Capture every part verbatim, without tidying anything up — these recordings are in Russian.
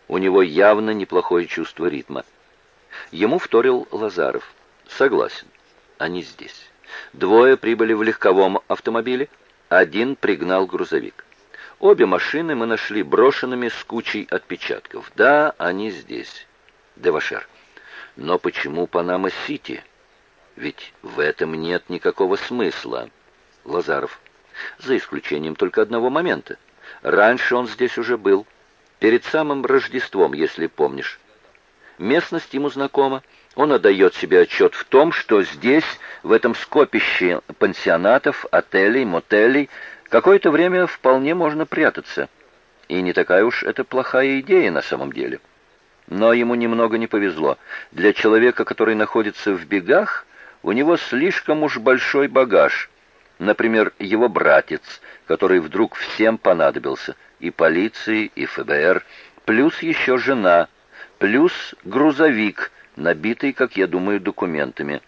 У него явно неплохое чувство ритма. Ему вторил Лазаров. Согласен, они здесь. Двое прибыли в легковом автомобиле, один пригнал грузовик. Обе машины мы нашли брошенными с кучей отпечатков. Да, они здесь. Девашер. Но почему Панама-Сити? Ведь в этом нет никакого смысла. Лазаров. За исключением только одного момента. Раньше он здесь уже был. Перед самым Рождеством, если помнишь. Местность ему знакома. Он отдает себе отчет в том, что здесь, в этом скопище пансионатов, отелей, мотелей, какое-то время вполне можно прятаться. И не такая уж это плохая идея на самом деле. Но ему немного не повезло. Для человека, который находится в бегах, у него слишком уж большой багаж. Например, его братец, который вдруг всем понадобился, и полиции, и эф бэ эр, плюс еще жена, плюс грузовик, набитый, как я думаю, документами.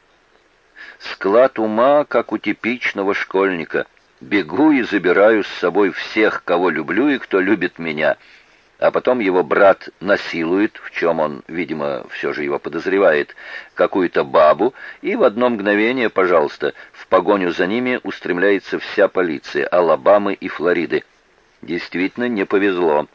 Склад ума, как у типичного школьника. Бегу и забираю с собой всех, кого люблю и кто любит меня. А потом его брат насилует, в чем он, видимо, все же его подозревает, какую-то бабу, и в одно мгновение, пожалуйста, в погоню за ними устремляется вся полиция Алабамы и Флориды. Действительно, не повезло.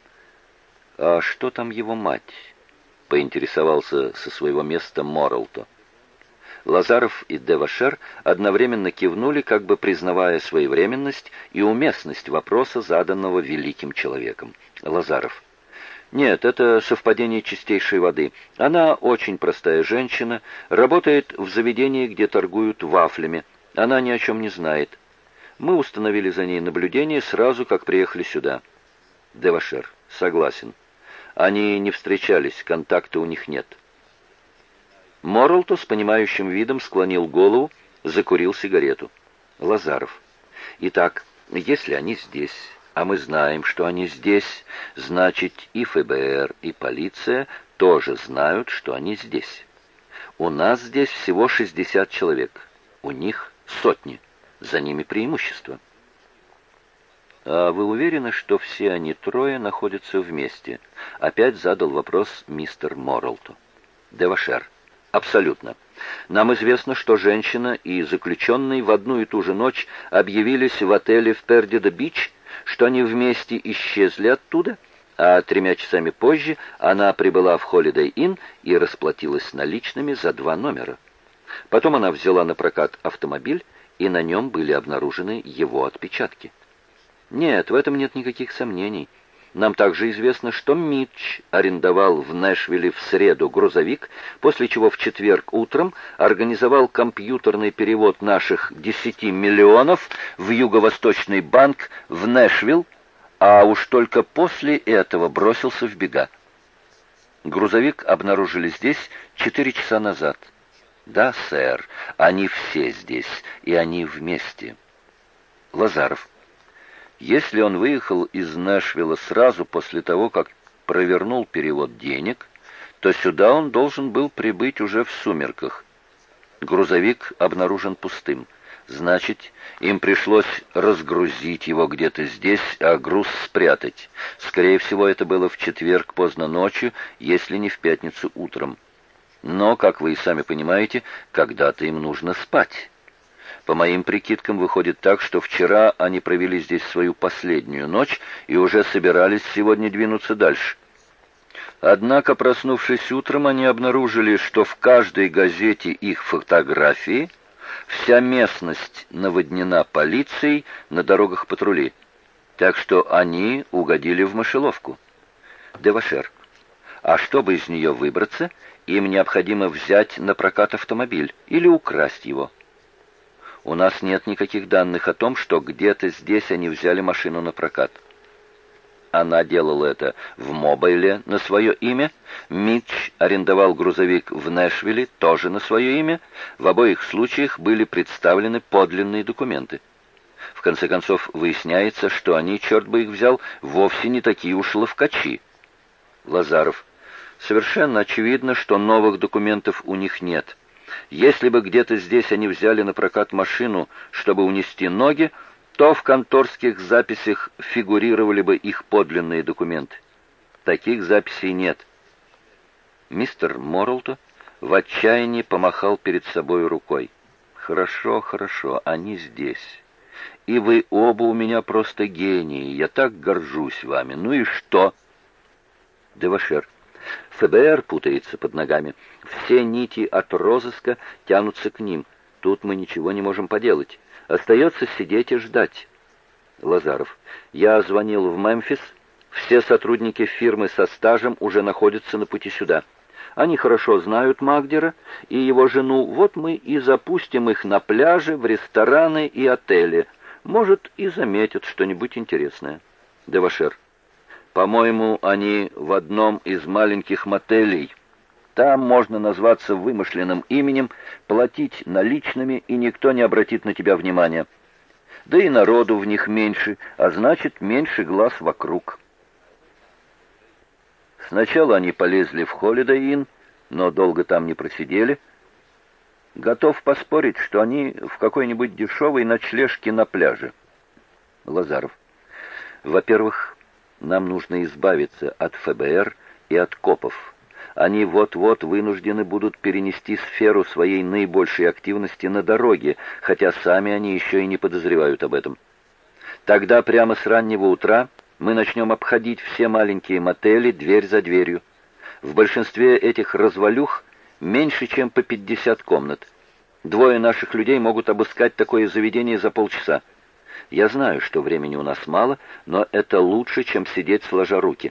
«А что там его мать?» — поинтересовался со своего места Моррелто. Лазаров и Девашер одновременно кивнули, как бы признавая своевременность и уместность вопроса, заданного великим человеком. Лазаров. Нет, это совпадение чистейшей воды. Она очень простая женщина, работает в заведении, где торгуют вафлями. Она ни о чем не знает. Мы установили за ней наблюдение сразу, как приехали сюда. Девашер. Согласен. Они не встречались, контакта у них нет. Моррелто с понимающим видом склонил голову, закурил сигарету. Лазаров. Итак, если они здесь, а мы знаем, что они здесь, значит и эф бэ эр, и полиция тоже знают, что они здесь. У нас здесь всего шестьдесят человек, у них сотни, за ними преимущество. «А вы уверены, что все они трое находятся вместе?» Опять задал вопрос мистер Моррелто. Девашер. Абсолютно. Нам известно, что женщина и заключенный в одну и ту же ночь объявились в отеле в Пердидо-Бич, что они вместе исчезли оттуда, а тремя часами позже она прибыла в Holiday Inn и расплатилась наличными за два номера. Потом она взяла на прокат автомобиль, и на нем были обнаружены его отпечатки. Нет, в этом нет никаких сомнений. Нам также известно, что Митч арендовал в Нэшвилле в среду грузовик, после чего в четверг утром организовал компьютерный перевод наших десяти миллионов в Юго-Восточный банк в Нэшвилл, а уж только после этого бросился в бега. Грузовик обнаружили здесь четыре часа назад. Да, сэр, они все здесь, и они вместе. Лазаров. Если он выехал из Нэшвилла сразу после того, как провернул перевод денег, то сюда он должен был прибыть уже в сумерках. Грузовик обнаружен пустым. Значит, им пришлось разгрузить его где-то здесь, а груз спрятать. Скорее всего, это было в четверг поздно ночью, если не в пятницу утром. Но, как вы и сами понимаете, когда-то им нужно спать. По моим прикидкам, выходит так, что вчера они провели здесь свою последнюю ночь и уже собирались сегодня двинуться дальше. Однако, проснувшись утром, они обнаружили, что в каждой газете их фотографии, вся местность наводнена полицией, на дорогах патрули. Так что они угодили в мышеловку. Девашер. А чтобы из нее выбраться, им необходимо взять на прокат автомобиль или украсть его. У нас нет никаких данных о том, что где-то здесь они взяли машину на прокат. Она делала это в Мобайле на свое имя. Митч арендовал грузовик в Нэшвилле тоже на свое имя. В обоих случаях были представлены подлинные документы. В конце концов, выясняется, что они, черт бы их взял, вовсе не такие уж ловкачи. Лазаров. Совершенно очевидно, что новых документов у них нет. Если бы где-то здесь они взяли на прокат машину, чтобы унести ноги, то в конторских записях фигурировали бы их подлинные документы. Таких записей нет». Мистер Моррелто в отчаянии помахал перед собой рукой. «Хорошо, хорошо, они здесь. И вы оба у меня просто гении. Я так горжусь вами. Ну и что?» Девашер. «ФБР путается под ногами. Все нити от розыска тянутся к ним. Тут мы ничего не можем поделать. Остается сидеть и ждать». Лазаров. «Я звонил в Мемфис. Все сотрудники фирмы со стажем уже находятся на пути сюда. Они хорошо знают Магдера и его жену. Вот мы и запустим их на пляже, в рестораны и отели. Может, и заметят что-нибудь интересное». Девашер. «По-моему, они в одном из маленьких мотелей. Там можно назваться вымышленным именем, платить наличными, и никто не обратит на тебя внимания. Да и народу в них меньше, а значит, меньше глаз вокруг». Сначала они полезли в Holiday Inn, но долго там не просидели. Готов поспорить, что они в какой-нибудь дешевой ночлежке на пляже. Лазаров. «Во-первых, нам нужно избавиться от ФБР и от копов. Они вот-вот вынуждены будут перенести сферу своей наибольшей активности на дороге, хотя сами они еще и не подозревают об этом. Тогда прямо с раннего утра мы начнем обходить все маленькие мотели дверь за дверью. В большинстве этих развалюх меньше, чем по пятьдесят комнат. Двое наших людей могут обыскать такое заведение за полчаса. Я знаю, что времени у нас мало, но это лучше, чем сидеть сложа руки.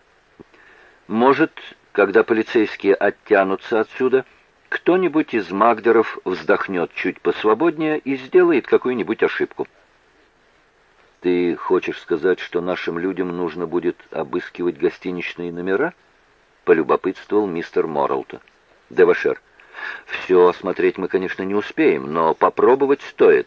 Может, когда полицейские оттянутся отсюда, кто-нибудь из Магдеров вздохнет чуть посвободнее и сделает какую-нибудь ошибку». «Ты хочешь сказать, что нашим людям нужно будет обыскивать гостиничные номера?» — полюбопытствовал мистер Моррелто. Девашер. «Все осмотреть мы, конечно, не успеем, но попробовать стоит».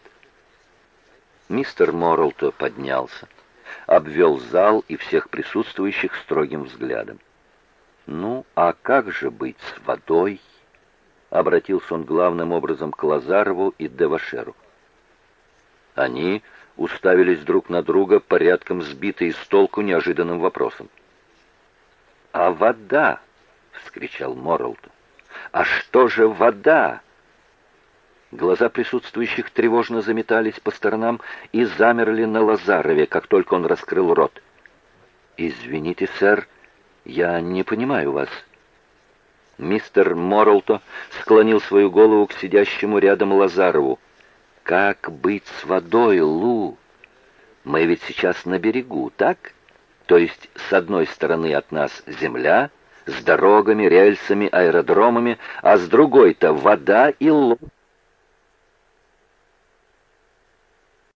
Мистер Моррелто поднялся, обвел зал и всех присутствующих строгим взглядом. «Ну, а как же быть с водой?» — обратился он главным образом к Лазарову и Девашеру. Они уставились друг на друга, порядком сбитые с толку неожиданным вопросом. «А вода!» — вскричал Моррелто. «А что же вода?» Глаза присутствующих тревожно заметались по сторонам и замерли на Лазарове, как только он раскрыл рот. «Извините, сэр, я не понимаю вас». Мистер Моррелто склонил свою голову к сидящему рядом Лазарову. «Как быть с водой, Лу? Мы ведь сейчас на берегу, так? То есть с одной стороны от нас земля, с дорогами, рельсами, аэродромами, а с другой-то вода и лодки.